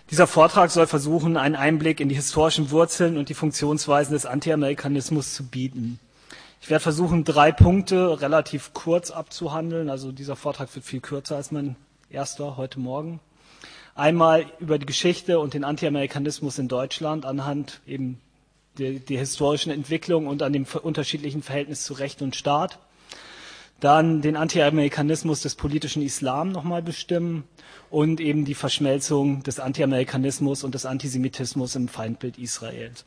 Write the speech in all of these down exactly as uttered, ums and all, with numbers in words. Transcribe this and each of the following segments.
Dieser Vortrag soll versuchen, einen Einblick in die historischen Wurzeln und die Funktionsweisen des Anti-Amerikanismus zu bieten. Ich werde versuchen, drei Punkte relativ kurz abzuhandeln. Also dieser Vortrag wird viel kürzer als mein erster heute Morgen. Einmal über die Geschichte und den Anti-Amerikanismus in Deutschland anhand eben der, der historischen Entwicklung und an dem unterschiedlichen Verhältnis zu Recht und Staat. Dann den Anti-Amerikanismus des politischen Islam nochmal bestimmen und eben die Verschmelzung des Anti-Amerikanismus und des Antisemitismus im Feindbild Israels.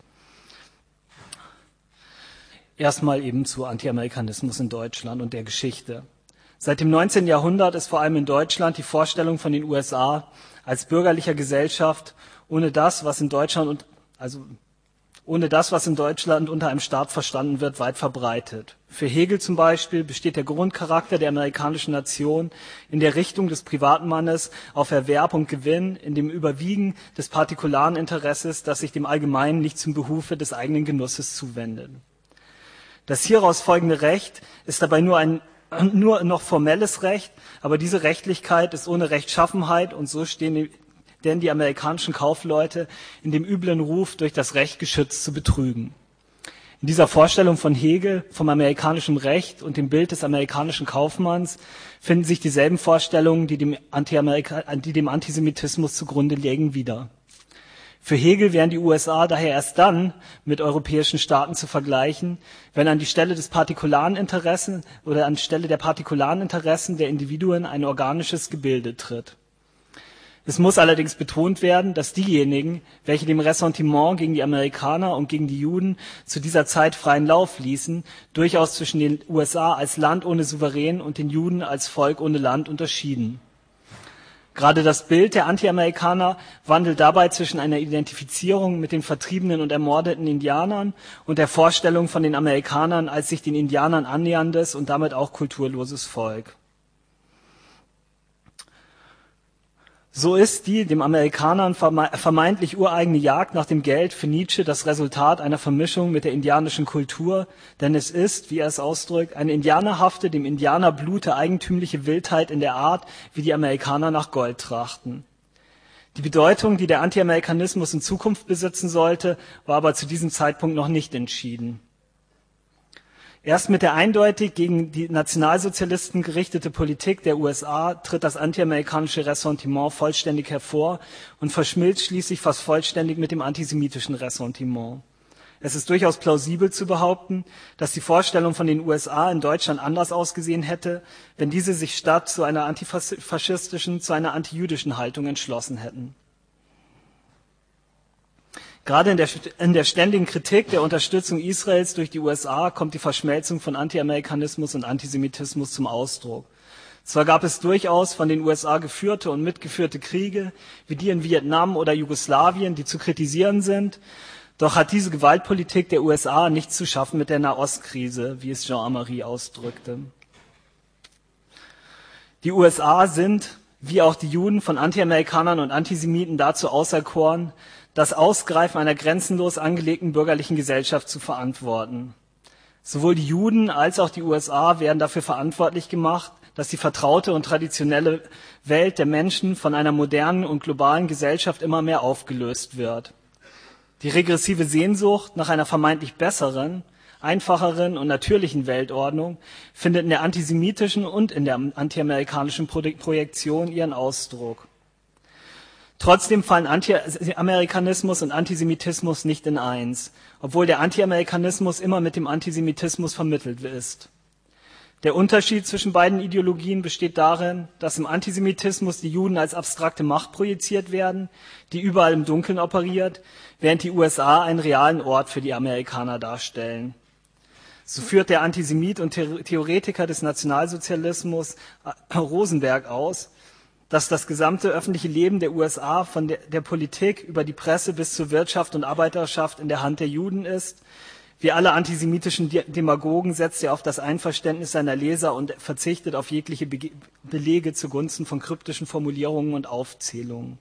Erstmal eben zu Anti-Amerikanismus in Deutschland und der Geschichte. Seit dem neunzehnten Jahrhundert ist vor allem in Deutschland die Vorstellung von den U S A als bürgerlicher Gesellschaft ohne das, was in Deutschland und also ohne das, was in Deutschland unter einem Staat verstanden wird, weit verbreitet. Für Hegel zum Beispiel besteht der Grundcharakter der amerikanischen Nation in der Richtung des Privatmannes auf Erwerb und Gewinn, in dem Überwiegen des partikularen Interesses, das sich dem Allgemeinen nicht zum Behufe des eigenen Genusses zuwendet. Das hieraus folgende Recht ist dabei nur ein nur noch formelles Recht, aber diese Rechtlichkeit ist ohne Rechtschaffenheit und so stehen die denn die amerikanischen Kaufleute in dem üblen Ruf, durch das Recht geschützt zu betrügen. In dieser Vorstellung von Hegel vom amerikanischen Recht und dem Bild des amerikanischen Kaufmanns finden sich dieselben Vorstellungen, die dem, Anti-Amerika- die dem Antisemitismus zugrunde liegen, wieder. Für Hegel wären die U S A daher erst dann mit europäischen Staaten zu vergleichen, wenn an die Stelle des partikularen Interessen oder an die Stelle der partikularen Interessen der Individuen ein organisches Gebilde tritt. Es muss allerdings betont werden, dass diejenigen, welche dem Ressentiment gegen die Amerikaner und gegen die Juden zu dieser Zeit freien Lauf ließen, durchaus zwischen den U S A als Land ohne Souverän und den Juden als Volk ohne Land unterschieden. Gerade das Bild der Anti-Amerikaner wandelt dabei zwischen einer Identifizierung mit den vertriebenen und ermordeten Indianern und der Vorstellung von den Amerikanern als sich den Indianern annäherndes und damit auch kulturloses Volk. So ist die dem Amerikanern vermeintlich ureigene Jagd nach dem Geld für Nietzsche das Resultat einer Vermischung mit der indianischen Kultur, denn es ist, wie er es ausdrückt, eine indianerhafte, dem Indianerblute eigentümliche Wildheit in der Art, wie die Amerikaner nach Gold trachten. Die Bedeutung, die der Anti-Amerikanismus in Zukunft besitzen sollte, war aber zu diesem Zeitpunkt noch nicht entschieden. Erst mit der eindeutig gegen die Nationalsozialisten gerichtete Politik der U S A tritt das antiamerikanische Ressentiment vollständig hervor und verschmilzt schließlich fast vollständig mit dem antisemitischen Ressentiment. Es ist durchaus plausibel zu behaupten, dass die Vorstellung von den U S A in Deutschland anders ausgesehen hätte, wenn diese sich statt zu einer antifaschistischen, zu einer antijüdischen Haltung entschlossen hätten. Gerade in der, in der ständigen Kritik der Unterstützung Israels durch die U S A kommt die Verschmelzung von Anti-Amerikanismus und Antisemitismus zum Ausdruck. Zwar gab es durchaus von den U S A geführte und mitgeführte Kriege, wie die in Vietnam oder Jugoslawien, die zu kritisieren sind, doch hat diese Gewaltpolitik der U S A nichts zu schaffen mit der Nahostkrise, wie es Jean Amari ausdrückte. Die U S A sind, wie auch die Juden, von Anti-Amerikanern und Antisemiten dazu auserkoren, das Ausgreifen einer grenzenlos angelegten bürgerlichen Gesellschaft zu verantworten. Sowohl die Juden als auch die U S A werden dafür verantwortlich gemacht, dass die vertraute und traditionelle Welt der Menschen von einer modernen und globalen Gesellschaft immer mehr aufgelöst wird. Die regressive Sehnsucht nach einer vermeintlich besseren, einfacheren und natürlichen Weltordnung findet in der antisemitischen und in der antiamerikanischen Projektion ihren Ausdruck. Trotzdem fallen Anti-Amerikanismus und Antisemitismus nicht in eins, obwohl der Anti-Amerikanismus immer mit dem Antisemitismus vermittelt ist. Der Unterschied zwischen beiden Ideologien besteht darin, dass im Antisemitismus die Juden als abstrakte Macht projiziert werden, die überall im Dunkeln operiert, während die U S A einen realen Ort für die Amerikaner darstellen. So führt der Antisemit und Theoretiker des Nationalsozialismus Rosenberg aus, dass das gesamte öffentliche Leben der U S A von der, der Politik über die Presse bis zur Wirtschaft und Arbeiterschaft in der Hand der Juden ist. Wie alle antisemitischen Demagogen setzt er auf das Einverständnis seiner Leser und verzichtet auf jegliche Be- Belege zugunsten von kryptischen Formulierungen und Aufzählungen.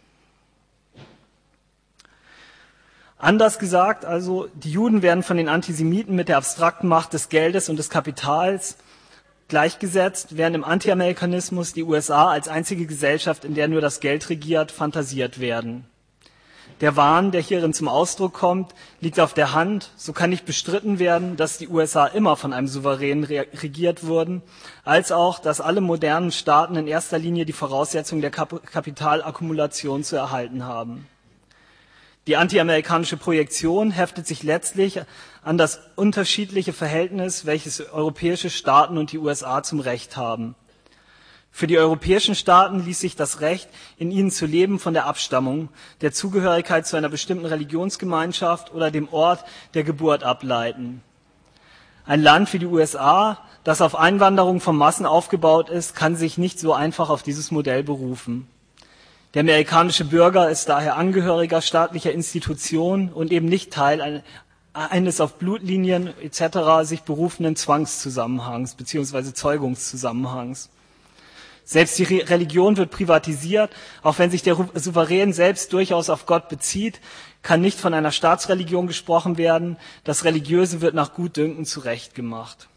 Anders gesagt, also, die Juden werden von den Antisemiten mit der abstrakten Macht des Geldes und des Kapitals gleichgesetzt, während im Anti-Amerikanismus die U S A als einzige Gesellschaft, in der nur das Geld regiert, fantasiert werden. Der Wahn, der hierin zum Ausdruck kommt, liegt auf der Hand. So kann nicht bestritten werden, dass die U S A immer von einem Souverän regiert wurden, als auch, dass alle modernen Staaten in erster Linie die Voraussetzung der Kap- Kapitalakkumulation zu erhalten haben. Die antiamerikanische Projektion heftet sich letztlich an das unterschiedliche Verhältnis, welches europäische Staaten und die U S A zum Recht haben. Für die europäischen Staaten ließ sich das Recht, in ihnen zu leben, von der Abstammung, der Zugehörigkeit zu einer bestimmten Religionsgemeinschaft oder dem Ort der Geburt ableiten. Ein Land wie die U S A, das auf Einwanderung von Massen aufgebaut ist, kann sich nicht so einfach auf dieses Modell berufen. Der amerikanische Bürger ist daher Angehöriger staatlicher Institutionen und eben nicht Teil eines auf Blutlinien et cetera sich berufenden Zwangszusammenhangs bzw. Zeugungszusammenhangs. Selbst die Religion wird privatisiert, auch wenn sich der Souverän selbst durchaus auf Gott bezieht, kann nicht von einer Staatsreligion gesprochen werden. Das Religiöse wird nach Gutdünken zurechtgemacht.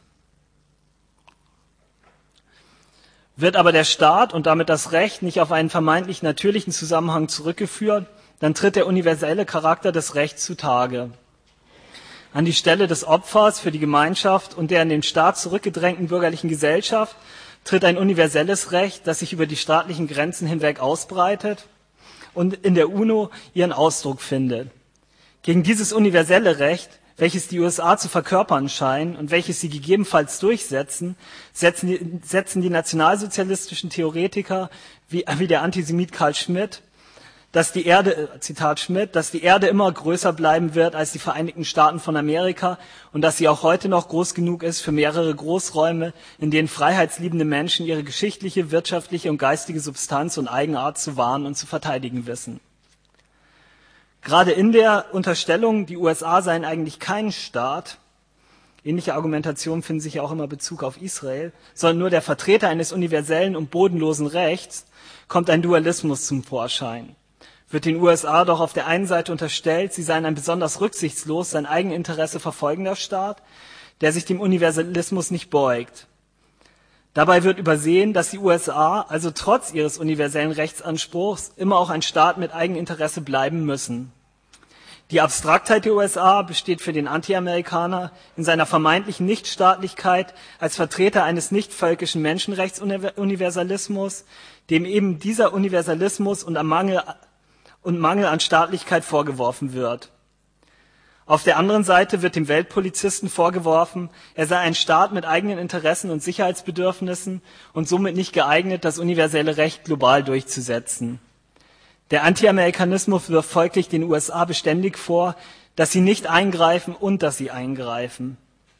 Wird aber der Staat und damit das Recht nicht auf einen vermeintlich natürlichen Zusammenhang zurückgeführt, dann tritt der universelle Charakter des Rechts zutage. An die Stelle des Opfers für die Gemeinschaft und der in den Staat zurückgedrängten bürgerlichen Gesellschaft tritt ein universelles Recht, das sich über die staatlichen Grenzen hinweg ausbreitet und in der UNO ihren Ausdruck findet. Gegen dieses universelle Recht, welches die U S A zu verkörpern scheinen und welches sie gegebenenfalls durchsetzen, setzen die, setzen die nationalsozialistischen Theoretiker wie, wie der Antisemit Carl Schmitt, dass die Erde, Zitat Schmidt, dass die Erde immer größer bleiben wird als die Vereinigten Staaten von Amerika und dass sie auch heute noch groß genug ist für mehrere Großräume, in denen freiheitsliebende Menschen ihre geschichtliche, wirtschaftliche und geistige Substanz und Eigenart zu wahren und zu verteidigen wissen. Gerade in der Unterstellung, die U S A seien eigentlich kein Staat, ähnliche Argumentationen finden sich ja auch immer Bezug auf Israel, sondern nur der Vertreter eines universellen und bodenlosen Rechts, kommt ein Dualismus zum Vorschein. Wird den U S A doch auf der einen Seite unterstellt, sie seien ein besonders rücksichtslos, sein Eigeninteresse verfolgender Staat, der sich dem Universalismus nicht beugt. Dabei wird übersehen, dass die U S A, also trotz ihres universellen Rechtsanspruchs, immer auch ein Staat mit Eigeninteresse bleiben müssen. Die Abstraktheit der U S A besteht für den Anti-Amerikaner in seiner vermeintlichen Nichtstaatlichkeit als Vertreter eines nicht-völkischen Menschenrechtsuniversalismus, dem eben dieser Universalismus und am Mangel und Mangel an Staatlichkeit vorgeworfen wird. Auf der anderen Seite wird dem Weltpolizisten vorgeworfen, er sei ein Staat mit eigenen Interessen und Sicherheitsbedürfnissen und somit nicht geeignet, das universelle Recht global durchzusetzen. Der Anti-Amerikanismus wirft folglich den U S A beständig vor, dass sie nicht eingreifen und dass sie eingreifen.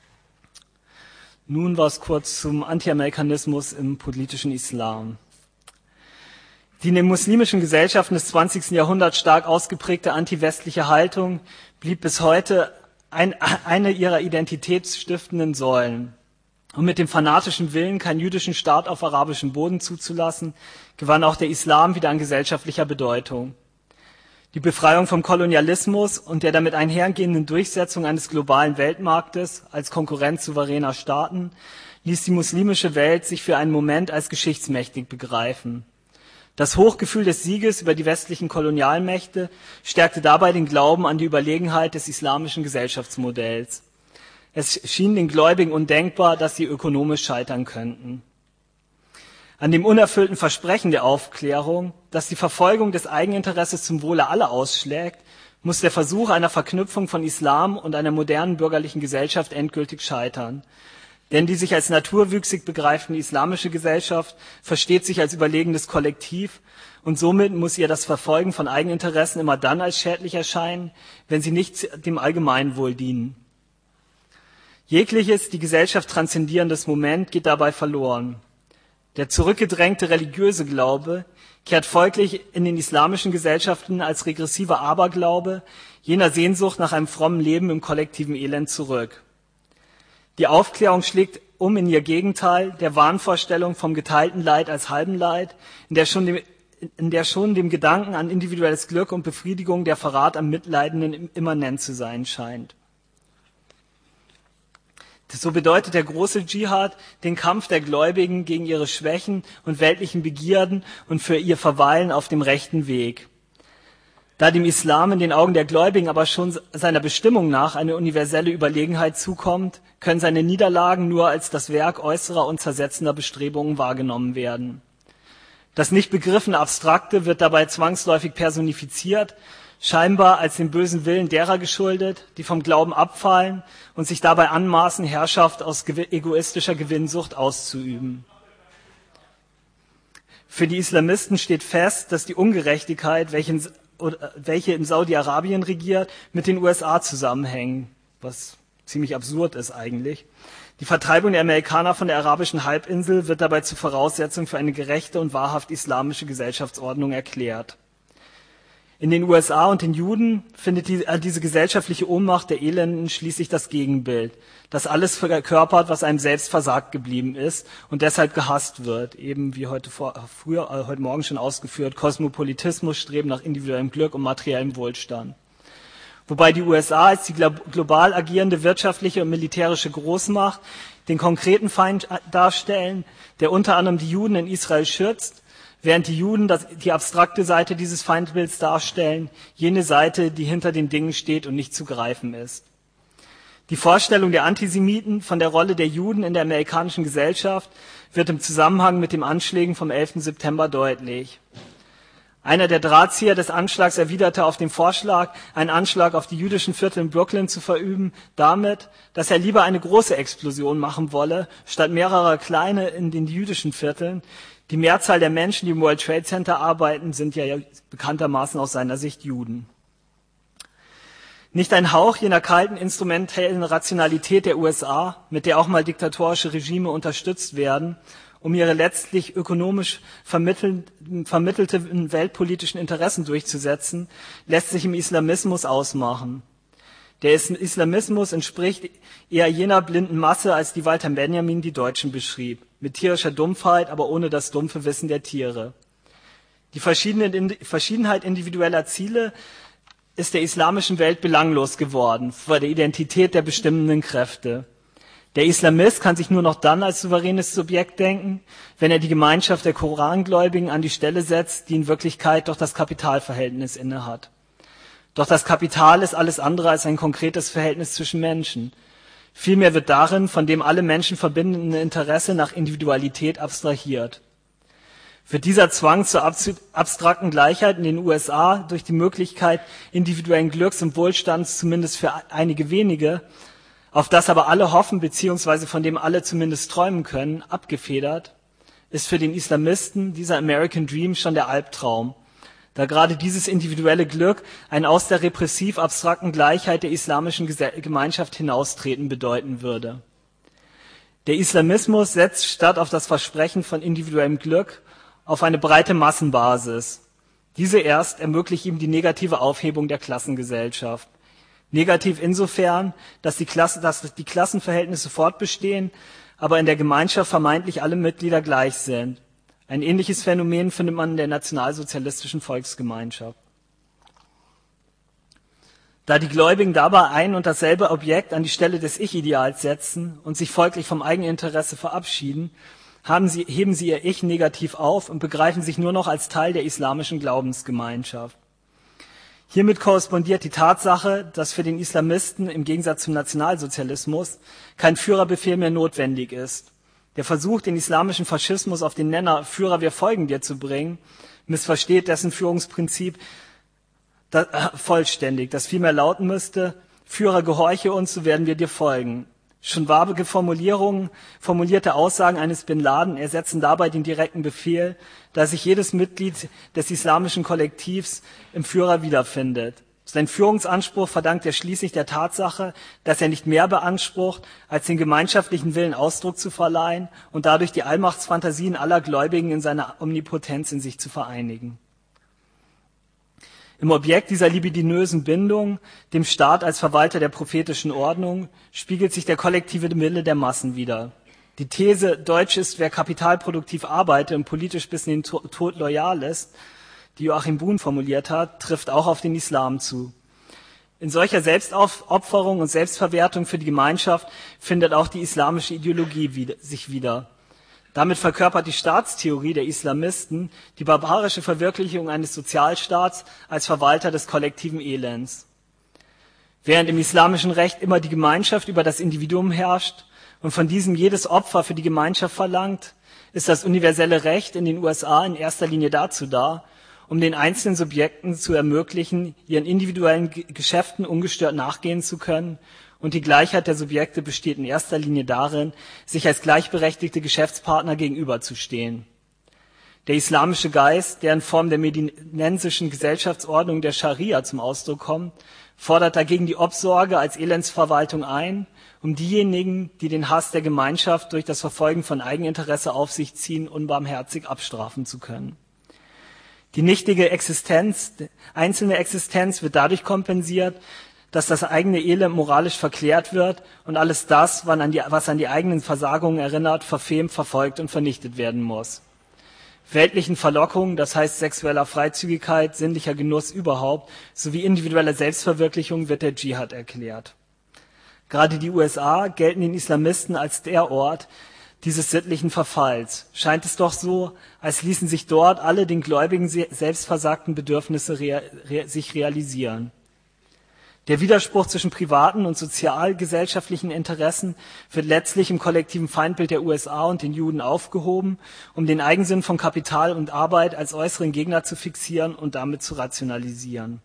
Nun was kurz zum Anti-Amerikanismus im politischen Islam. Die in den muslimischen Gesellschaften des zwanzigsten Jahrhunderts stark ausgeprägte antiwestliche Haltung blieb bis heute ein, eine ihrer identitätsstiftenden Säulen. Und mit dem fanatischen Willen, keinen jüdischen Staat auf arabischem Boden zuzulassen, gewann auch der Islam wieder an gesellschaftlicher Bedeutung. Die Befreiung vom Kolonialismus und der damit einhergehenden Durchsetzung eines globalen Weltmarktes als Konkurrenz souveräner Staaten ließ die muslimische Welt sich für einen Moment als geschichtsmächtig begreifen. Das Hochgefühl des Sieges über die westlichen Kolonialmächte stärkte dabei den Glauben an die Überlegenheit des islamischen Gesellschaftsmodells. Es schien den Gläubigen undenkbar, dass sie ökonomisch scheitern könnten. An dem unerfüllten Versprechen der Aufklärung, dass die Verfolgung des Eigeninteresses zum Wohle aller ausschlägt, muss der Versuch einer Verknüpfung von Islam und einer modernen bürgerlichen Gesellschaft endgültig scheitern. Denn die sich als naturwüchsig begreifende islamische Gesellschaft versteht sich als überlegenes Kollektiv und somit muss ihr das Verfolgen von Eigeninteressen immer dann als schädlich erscheinen, wenn sie nicht dem Allgemeinwohl dienen. Jegliches die Gesellschaft transzendierendes Moment geht dabei verloren. Der zurückgedrängte religiöse Glaube kehrt folglich in den islamischen Gesellschaften als regressiver Aberglaube jener Sehnsucht nach einem frommen Leben im kollektiven Elend zurück. Die Aufklärung schlägt um in ihr Gegenteil, der Wahnvorstellung vom geteilten Leid als halben Leid, in der schon dem, in der schon dem Gedanken an individuelles Glück und Befriedigung der Verrat am Mitleidenden immanent zu sein scheint. So bedeutet der große Dschihad den Kampf der Gläubigen gegen ihre Schwächen und weltlichen Begierden und für ihr Verweilen auf dem rechten Weg. Da dem Islam in den Augen der Gläubigen aber schon seiner Bestimmung nach eine universelle Überlegenheit zukommt, können seine Niederlagen nur als das Werk äußerer und zersetzender Bestrebungen wahrgenommen werden. Das nicht begriffene Abstrakte wird dabei zwangsläufig personifiziert, scheinbar als dem bösen Willen derer geschuldet, die vom Glauben abfallen und sich dabei anmaßen, Herrschaft aus egoistischer Gewinnsucht auszuüben. Für die Islamisten steht fest, dass die Ungerechtigkeit, welche in, welche in Saudi-Arabien regiert, mit den U S A zusammenhängen, was ziemlich absurd ist eigentlich. Die Vertreibung der Amerikaner von der arabischen Halbinsel wird dabei zur Voraussetzung für eine gerechte und wahrhaft islamische Gesellschaftsordnung erklärt. In den U S A und den Juden findet die, äh, diese gesellschaftliche Ohnmacht der Elenden schließlich das Gegenbild, das alles verkörpert, was einem selbst versagt geblieben ist und deshalb gehasst wird, eben wie heute, vor, früher, äh, heute Morgen schon ausgeführt, Kosmopolitismus, Streben nach individuellem Glück und materiellem Wohlstand. Wobei die U S A als die global agierende wirtschaftliche und militärische Großmacht den konkreten Feind darstellen, der unter anderem die Juden in Israel schützt, während die Juden das, die abstrakte Seite dieses Feindbilds darstellen, jene Seite, die hinter den Dingen steht und nicht zu greifen ist. Die Vorstellung der Antisemiten von der Rolle der Juden in der amerikanischen Gesellschaft wird im Zusammenhang mit den Anschlägen vom elften September deutlich. Einer der Drahtzieher des Anschlags erwiderte auf den Vorschlag, einen Anschlag auf die jüdischen Viertel in Brooklyn zu verüben, damit, dass er lieber eine große Explosion machen wolle, statt mehrerer kleine in den jüdischen Vierteln. Die Mehrzahl der Menschen, die im World Trade Center arbeiten, sind ja bekanntermaßen aus seiner Sicht Juden. Nicht ein Hauch jener kalten, instrumentellen Rationalität der U S A, mit der auch mal diktatorische Regime unterstützt werden, um ihre letztlich ökonomisch vermittelten weltpolitischen Interessen durchzusetzen, lässt sich im Islamismus ausmachen. Der Islamismus entspricht eher jener blinden Masse, als die Walter Benjamin die Deutschen beschrieb, mit tierischer Dumpfheit, aber ohne das dumpfe Wissen der Tiere. Die Verschiedenheit individueller Ziele ist der islamischen Welt belanglos geworden vor der Identität der bestimmenden Kräfte. Der Islamist kann sich nur noch dann als souveränes Subjekt denken, wenn er die Gemeinschaft der Korangläubigen an die Stelle setzt, die in Wirklichkeit doch das Kapitalverhältnis innehat. Doch das Kapital ist alles andere als ein konkretes Verhältnis zwischen Menschen. Vielmehr wird darin von dem alle Menschen verbindende Interesse nach Individualität abstrahiert. Wird dieser Zwang zur abstrakten Gleichheit in den U S A durch die Möglichkeit individuellen Glücks und Wohlstands zumindest für einige wenige, auf das aber alle hoffen bzw. von dem alle zumindest träumen können, abgefedert, ist für den Islamisten dieser American Dream schon der Albtraum, da gerade dieses individuelle Glück ein aus der repressiv abstrakten Gleichheit der islamischen Gemeinschaft hinaustreten bedeuten würde. Der Islamismus setzt statt auf das Versprechen von individuellem Glück auf eine breite Massenbasis. Diese erst ermöglicht ihm die negative Aufhebung der Klassengesellschaft. Negativ insofern, dass die, Klasse, dass die Klassenverhältnisse fortbestehen, aber in der Gemeinschaft vermeintlich alle Mitglieder gleich sind. Ein ähnliches Phänomen findet man in der nationalsozialistischen Volksgemeinschaft. Da die Gläubigen dabei ein und dasselbe Objekt an die Stelle des Ich-Ideals setzen und sich folglich vom Eigeninteresse verabschieden, haben sie, heben sie ihr Ich negativ auf und begreifen sich nur noch als Teil der islamischen Glaubensgemeinschaft. Hiermit korrespondiert die Tatsache, dass für den Islamisten im Gegensatz zum Nationalsozialismus kein Führerbefehl mehr notwendig ist. Der Versuch, den islamischen Faschismus auf den Nenner Führer, wir folgen dir zu bringen, missversteht dessen Führungsprinzip das, äh, vollständig, das vielmehr lauten müsste, Führer, gehorche uns, so werden wir dir folgen. Schon vage Formulierungen, formulierte Aussagen eines Bin Laden ersetzen dabei den direkten Befehl, da sich jedes Mitglied des islamischen Kollektivs im Führer wiederfindet. Sein Führungsanspruch verdankt er schließlich der Tatsache, dass er nicht mehr beansprucht, als den gemeinschaftlichen Willen Ausdruck zu verleihen und dadurch die Allmachtsfantasien aller Gläubigen in seiner Omnipotenz in sich zu vereinigen. Im Objekt dieser libidinösen Bindung, dem Staat als Verwalter der prophetischen Ordnung, spiegelt sich der kollektive Wille der Massen wider. Die These, Deutsch ist, wer kapitalproduktiv arbeitet und politisch bis in den Tod loyal ist, die Joachim Buhn formuliert hat, trifft auch auf den Islam zu. In solcher Selbstaufopferung und Selbstverwertung für die Gemeinschaft findet auch die islamische Ideologie wieder, sich wieder. Damit verkörpert die Staatstheorie der Islamisten die barbarische Verwirklichung eines Sozialstaats als Verwalter des kollektiven Elends. Während im islamischen Recht immer die Gemeinschaft über das Individuum herrscht und von diesem jedes Opfer für die Gemeinschaft verlangt, ist das universelle Recht in den U S A in erster Linie dazu da, um den einzelnen Subjekten zu ermöglichen, ihren individuellen Geschäften ungestört nachgehen zu können, und die Gleichheit der Subjekte besteht in erster Linie darin, sich als gleichberechtigte Geschäftspartner gegenüberzustehen. Der islamische Geist, der in Form der medinensischen Gesellschaftsordnung der Scharia zum Ausdruck kommt, fordert dagegen die Obsorge als Elendsverwaltung ein, um diejenigen, die den Hass der Gemeinschaft durch das Verfolgen von Eigeninteresse auf sich ziehen, unbarmherzig abstrafen zu können. Die nichtige Existenz, einzelne Existenz wird dadurch kompensiert, dass das eigene Elend moralisch verklärt wird und alles das, was an die, was an die eigenen Versagungen erinnert, verfemt, verfolgt und vernichtet werden muss. Weltlichen Verlockungen, das heißt sexueller Freizügigkeit, sinnlicher Genuss überhaupt, sowie individueller Selbstverwirklichung wird der Dschihad erklärt. Gerade die U S A gelten den Islamisten als der Ort dieses sittlichen Verfalls. Scheint es doch so, als ließen sich dort alle den Gläubigen selbstversagten Bedürfnisse rea- re- sich realisieren. Der Widerspruch zwischen privaten und sozialgesellschaftlichen Interessen wird letztlich im kollektiven Feindbild der U S A und den Juden aufgehoben, um den Eigensinn von Kapital und Arbeit als äußeren Gegner zu fixieren und damit zu rationalisieren.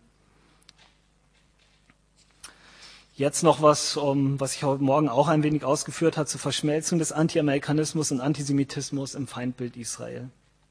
Jetzt noch was, um, was ich heute Morgen auch ein wenig ausgeführt habe, zur Verschmelzung des Anti-Amerikanismus und Antisemitismus im Feindbild Israel.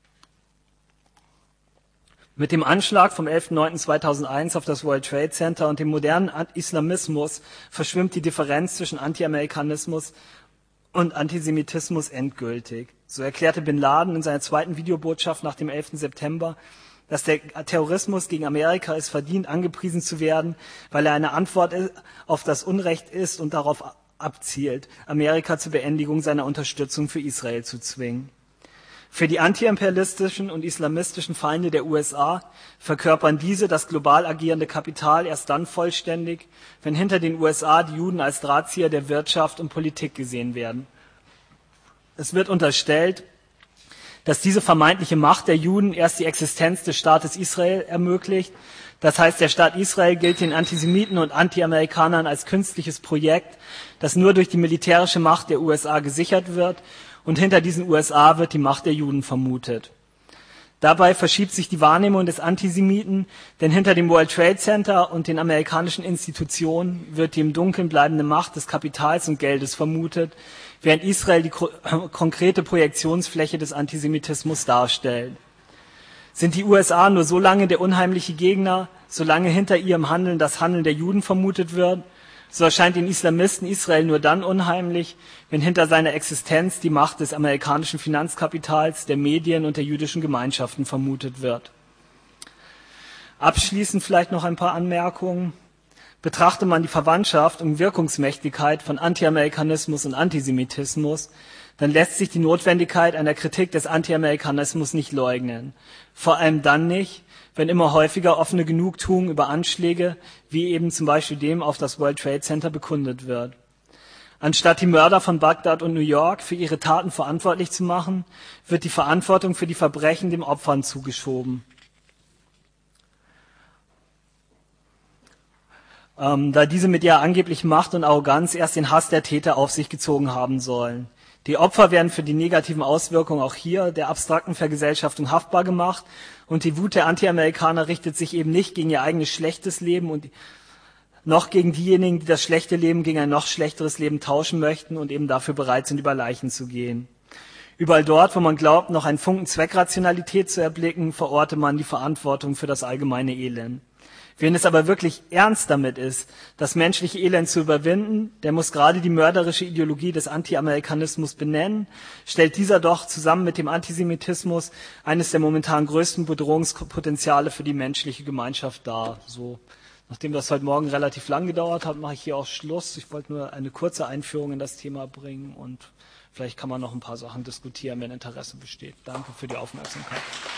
Mit dem Anschlag vom elften neunten zweitausendeins auf das World Trade Center und dem modernen Islamismus verschwimmt die Differenz zwischen Anti-Amerikanismus und Antisemitismus endgültig. So erklärte Bin Laden in seiner zweiten Videobotschaft nach dem elften September, dass der Terrorismus gegen Amerika es verdient, angepriesen zu werden, weil er eine Antwort auf das Unrecht ist und darauf abzielt, Amerika zur Beendigung seiner Unterstützung für Israel zu zwingen. Für die antiimperialistischen und islamistischen Feinde der U S A verkörpern diese das global agierende Kapital erst dann vollständig, wenn hinter den U S A die Juden als Drahtzieher der Wirtschaft und Politik gesehen werden. Es wird unterstellt, dass diese vermeintliche Macht der Juden erst die Existenz des Staates Israel ermöglicht. Das heißt, der Staat Israel gilt den Antisemiten und Anti-Amerikanern als künstliches Projekt, das nur durch die militärische Macht der U S A gesichert wird, und hinter diesen U S A wird die Macht der Juden vermutet. Dabei verschiebt sich die Wahrnehmung des Antisemiten, denn hinter dem World Trade Center und den amerikanischen Institutionen wird die im Dunkeln bleibende Macht des Kapitals und Geldes vermutet, während Israel die konkrete Projektionsfläche des Antisemitismus darstellt. Sind die U S A nur so lange der unheimliche Gegner, solange hinter ihrem Handeln das Handeln der Juden vermutet wird? So erscheint den Islamisten Israel nur dann unheimlich, wenn hinter seiner Existenz die Macht des amerikanischen Finanzkapitals, der Medien und der jüdischen Gemeinschaften vermutet wird. Abschließend vielleicht noch ein paar Anmerkungen. Betrachte man die Verwandtschaft und Wirkungsmächtigkeit von Anti-Amerikanismus und Antisemitismus, dann lässt sich die Notwendigkeit einer Kritik des Anti-Amerikanismus nicht leugnen. Vor allem dann nicht, wenn immer häufiger offene Genugtuung über Anschläge, wie eben zum Beispiel dem auf das World Trade Center, bekundet wird. Anstatt die Mörder von Bagdad und New York für ihre Taten verantwortlich zu machen, wird die Verantwortung für die Verbrechen den Opfern zugeschoben. Ähm, da diese mit ihrer angeblichen Macht und Arroganz erst den Hass der Täter auf sich gezogen haben sollen. Die Opfer werden für die negativen Auswirkungen auch hier der abstrakten Vergesellschaftung haftbar gemacht, und die Wut der Anti-Amerikaner richtet sich eben nicht gegen ihr eigenes schlechtes Leben und noch gegen diejenigen, die das schlechte Leben gegen ein noch schlechteres Leben tauschen möchten und eben dafür bereit sind, über Leichen zu gehen. Überall dort, wo man glaubt, noch einen Funken Zweckrationalität zu erblicken, verorte man die Verantwortung für das allgemeine Elend. Wen es aber wirklich ernst damit ist, das menschliche Elend zu überwinden, der muss gerade die mörderische Ideologie des Anti-Amerikanismus benennen, stellt dieser doch zusammen mit dem Antisemitismus eines der momentan größten Bedrohungspotenziale für die menschliche Gemeinschaft dar. So, nachdem das heute Morgen relativ lang gedauert hat, mache ich hier auch Schluss. Ich wollte nur eine kurze Einführung in das Thema bringen und vielleicht kann man noch ein paar Sachen diskutieren, wenn Interesse besteht. Danke für die Aufmerksamkeit.